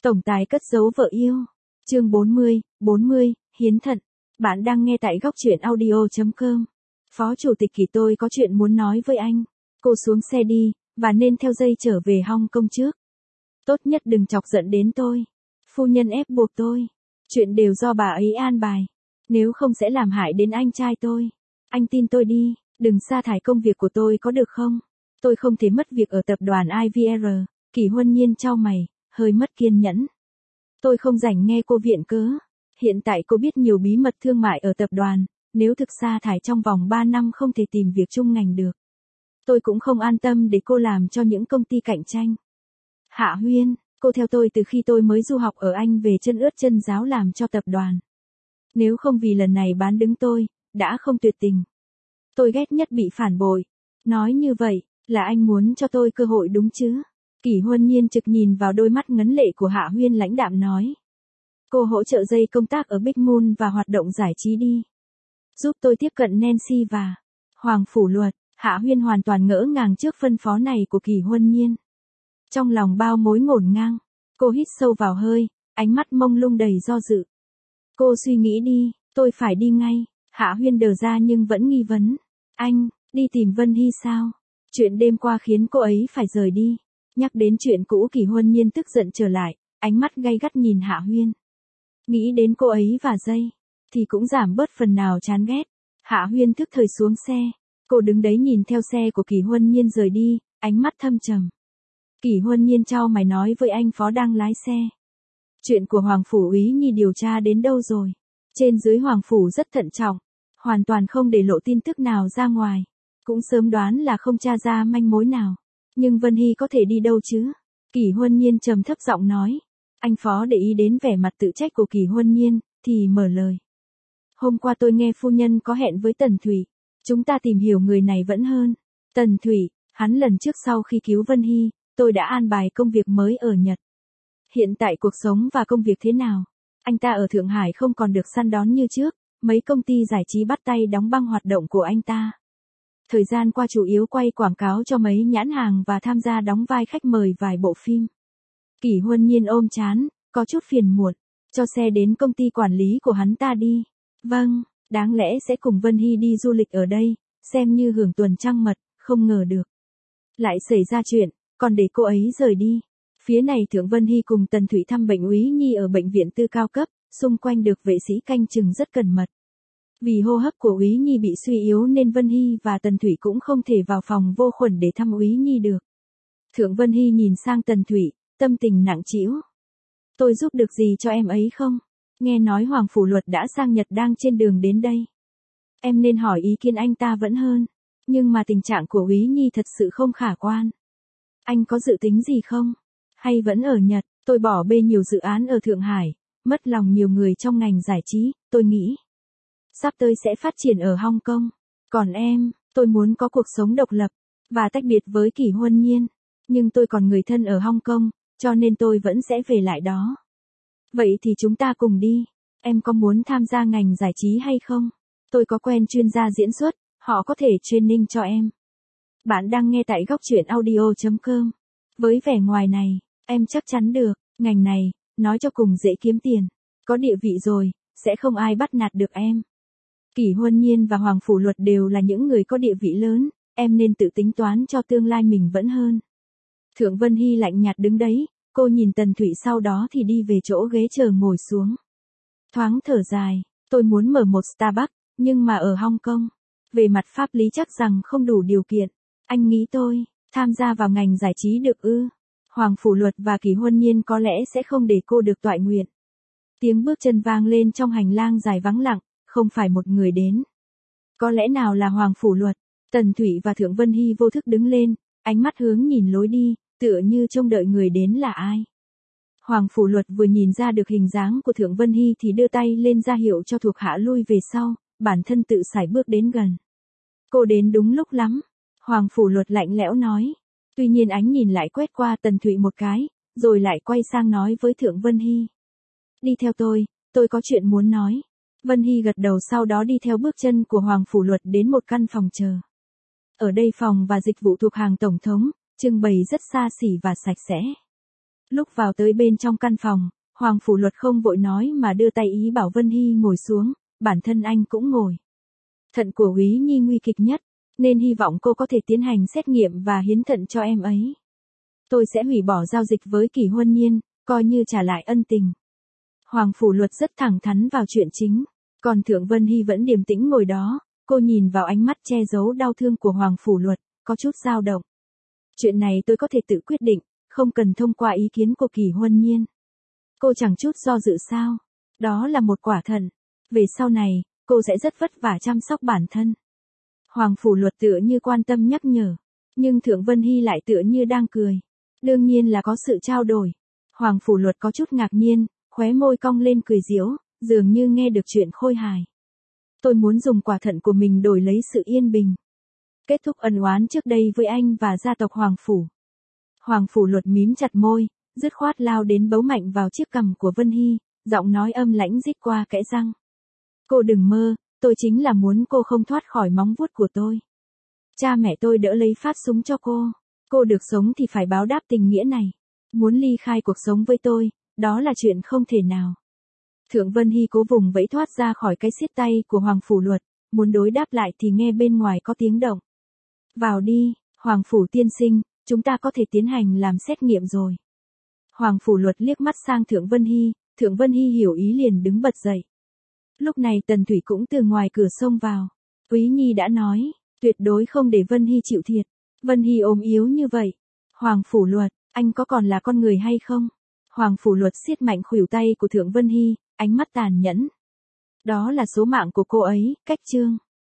Tổng tài cất giấu vợ yêu. Chương 40, hiến thận. Bạn đang nghe tại góc truyện audio.com. Phó chủ tịch Kỳ, tôi có chuyện muốn nói với anh. Cô xuống xe đi, và nên theo dây trở về Hong Kong trước. Tốt nhất đừng chọc giận đến tôi. Phu nhân ép buộc tôi. Chuyện đều do bà ấy an bài. Nếu không sẽ làm hại đến anh trai tôi. Anh tin tôi đi, đừng sa thải công việc của tôi có được không? Tôi không thể mất việc ở tập đoàn IVR. Kỳ Huân Nhiên chau mày, hơi mất kiên nhẫn. Tôi không rảnh nghe cô viện cớ. Hiện tại cô biết nhiều bí mật thương mại ở tập đoàn, nếu thực sa thải trong vòng 3 năm không thể tìm việc chung ngành được. Tôi cũng không an tâm để cô làm cho những công ty cạnh tranh. Hạ Huyên, cô theo tôi từ khi tôi mới du học ở Anh về chân ướt chân ráo làm cho tập đoàn. Nếu không vì lần này bán đứng tôi, đã không tuyệt tình. Tôi ghét nhất bị phản bội. Nói như vậy, là anh muốn cho tôi cơ hội đúng chứ? Kỳ Huân Nhiên trực nhìn vào đôi mắt ngấn lệ của Hạ Huyên lãnh đạm nói. Cô hỗ trợ dây công tác ở Big Moon và hoạt động giải trí đi. Giúp tôi tiếp cận Nancy và Hoàng Phủ Luật. Hạ Huyên hoàn toàn ngỡ ngàng trước phân phó này của Kỳ Huân Nhiên. Trong lòng bao mối ngổn ngang, cô hít sâu vào hơi, ánh mắt mông lung đầy do dự. Cô suy nghĩ đi, tôi phải đi ngay. Hạ Huyên đờ ra nhưng vẫn nghi vấn. Anh, đi tìm Vân Hy sao? Chuyện đêm qua khiến cô ấy phải rời đi. Nhắc đến chuyện cũ, Kỳ Huân Nhiên tức giận trở lại, ánh mắt gay gắt nhìn Hạ Huyên. Nghĩ đến cô ấy và dây, thì cũng giảm bớt phần nào chán ghét. Hạ Huyên thức thời xuống xe. Cô đứng đấy nhìn theo xe của Kỳ Huân Nhiên rời đi, ánh mắt thâm trầm. Kỳ Huân Nhiên chau mày nói với anh phó đang lái xe. Chuyện của Hoàng Phủ Úy Nhi điều tra đến đâu rồi? Trên dưới Hoàng Phủ rất thận trọng, hoàn toàn không để lộ tin tức nào ra ngoài. Cũng sớm đoán là không tra ra manh mối nào. Nhưng Vân Hy có thể đi đâu chứ? Kỳ Huân Nhiên trầm thấp giọng nói. Anh phó để ý đến vẻ mặt tự trách của Kỳ Huân Nhiên, thì mở lời. Hôm qua tôi nghe phu nhân có hẹn với Tần Thủy. Chúng ta tìm hiểu người này vẫn hơn. Tần Thủy, hắn lần trước sau khi cứu Vân Hy, tôi đã an bài công việc mới ở Nhật. Hiện tại cuộc sống và công việc thế nào? Anh ta ở Thượng Hải không còn được săn đón như trước, mấy công ty giải trí bắt tay đóng băng hoạt động của anh ta. Thời gian qua chủ yếu quay quảng cáo cho mấy nhãn hàng và tham gia đóng vai khách mời vài bộ phim. Kỳ Huân Nhiên ôm chán, có chút phiền muộn, cho xe đến công ty quản lý của hắn ta đi. Vâng, đáng lẽ sẽ cùng Vân Hy đi du lịch ở đây, xem như hưởng tuần trăng mật, không ngờ được. Lại xảy ra chuyện, còn để cô ấy rời đi. Phía này Thượng Vân Hy cùng Tần Thủy thăm bệnh Úy Nhi ở bệnh viện tư cao cấp, xung quanh được vệ sĩ canh chừng rất cẩn mật. Vì hô hấp của Úy Nhi bị suy yếu nên Vân Hy và Tần Thủy cũng không thể vào phòng vô khuẩn để thăm Úy Nhi được. Thượng Vân Hy nhìn sang Tần Thủy, tâm tình nặng trĩu. Tôi giúp được gì cho em ấy không? Nghe nói Hoàng Phủ Luật đã sang Nhật đang trên đường đến đây. Em nên hỏi ý kiến anh ta vẫn hơn. Nhưng mà tình trạng của Úy Nhi thật sự không khả quan. Anh có dự tính gì không? Hay vẫn ở Nhật? Tôi bỏ bê nhiều dự án ở Thượng Hải, mất lòng nhiều người trong ngành giải trí, tôi nghĩ. Sắp tới sẽ phát triển ở Hong Kong. Còn em, tôi muốn có cuộc sống độc lập, và tách biệt với Kỳ Huân Nhiên. Nhưng tôi còn người thân ở Hong Kong, cho nên tôi vẫn sẽ về lại đó. Vậy thì chúng ta cùng đi. Em có muốn tham gia ngành giải trí hay không? Tôi có quen chuyên gia diễn xuất, họ có thể training cho em. Bạn đang nghe tại góc truyện audio.com. Với vẻ ngoài này, em chắc chắn được, ngành này, nói cho cùng dễ kiếm tiền. Có địa vị rồi, sẽ không ai bắt nạt được em. Kỳ Huân Nhiên và Hoàng Phủ Luật đều là những người có địa vị lớn, em nên tự tính toán cho tương lai mình vẫn hơn. Thượng Vân Hy lạnh nhạt đứng đấy, cô nhìn Tần Thủy sau đó thì đi về chỗ ghế chờ ngồi xuống. Thoáng thở dài, tôi muốn mở một Starbucks, nhưng mà ở Hong Kong. Về mặt pháp lý chắc rằng không đủ điều kiện. Anh nghĩ tôi, tham gia vào ngành giải trí được ư? Hoàng Phủ Luật và Kỳ Huân Nhiên có lẽ sẽ không để cô được toại nguyện. Tiếng bước chân vang lên trong hành lang dài vắng lặng, không phải một người đến. Có lẽ nào là Hoàng Phủ Luật? Tần Thủy và Thượng Vân Hy vô thức đứng lên, ánh mắt hướng nhìn lối đi, tựa như trông đợi người đến là ai. Hoàng Phủ Luật vừa nhìn ra được hình dáng của Thượng Vân Hy thì đưa tay lên ra hiệu cho thuộc hạ lui về sau, bản thân tự sải bước đến gần. Cô đến đúng lúc lắm. Hoàng Phủ Luật lạnh lẽo nói. Tuy nhiên ánh nhìn lại quét qua Tần Thủy một cái, rồi lại quay sang nói với Thượng Vân Hy. Đi theo tôi có chuyện muốn nói. Vân Hy gật đầu sau đó đi theo bước chân của Hoàng Phủ Luật đến một căn phòng chờ. Ở đây phòng và dịch vụ thuộc hàng tổng thống, trưng bày rất xa xỉ và sạch sẽ. Lúc vào tới bên trong căn phòng, Hoàng Phủ Luật không vội nói mà đưa tay ý bảo Vân Hy ngồi xuống, bản thân anh cũng ngồi. Thận của Úy Nhi nguy kịch nhất, nên hy vọng cô có thể tiến hành xét nghiệm và hiến thận cho em ấy. Tôi sẽ hủy bỏ giao dịch với Kỷ Huân Nhiên, coi như trả lại ân tình. Hoàng Phủ Luật rất thẳng thắn vào chuyện chính, còn Thượng Vân Hy vẫn điềm tĩnh ngồi đó, cô nhìn vào ánh mắt che giấu đau thương của Hoàng Phủ Luật, có chút dao động. Chuyện này tôi có thể tự quyết định, không cần thông qua ý kiến của Kỷ Huân Nhiên. Cô chẳng chút do dự sao? Đó là một quả thận. Về sau này, cô sẽ rất vất vả chăm sóc bản thân. Hoàng Phủ Luật tựa như quan tâm nhắc nhở, nhưng Thượng Vân Hy lại tựa như đang cười. Đương nhiên là có sự trao đổi. Hoàng Phủ Luật có chút ngạc nhiên, khóe môi cong lên cười giễu, dường như nghe được chuyện khôi hài. Tôi muốn dùng quả thận của mình đổi lấy sự yên bình. Kết thúc ân oán trước đây với anh và gia tộc Hoàng Phủ. Hoàng Phủ Luật mím chặt môi, dứt khoát lao đến bấu mạnh vào chiếc cằm của Vân Hy, giọng nói âm lãnh rít qua kẽ răng. Cô đừng mơ, tôi chính là muốn cô không thoát khỏi móng vuốt của tôi. Cha mẹ tôi đỡ lấy phát súng cho cô. Cô được sống thì phải báo đáp tình nghĩa này. Muốn ly khai cuộc sống với tôi, đó là chuyện không thể nào. Thượng Vân Hy cố vùng vẫy thoát ra khỏi cái siết tay của Hoàng Phủ Luật, muốn đối đáp lại thì nghe bên ngoài có tiếng động. Vào đi, Hoàng Phủ tiên sinh, chúng ta có thể tiến hành làm xét nghiệm rồi. Hoàng Phủ Luật liếc mắt sang Thượng Vân Hy hiểu ý liền đứng bật dậy. Lúc này Tần Thủy cũng từ ngoài cửa xông vào. Úy Nhi đã nói, tuyệt đối không để Vân Hy chịu thiệt. Vân Hy ốm yếu như vậy. Hoàng Phủ Luật, anh có còn là con người hay không? Hoàng Phủ Luật siết mạnh khuỷu tay của Thượng Vân Hy, ánh mắt tàn nhẫn. Đó là số mạng của cô ấy, cách chương.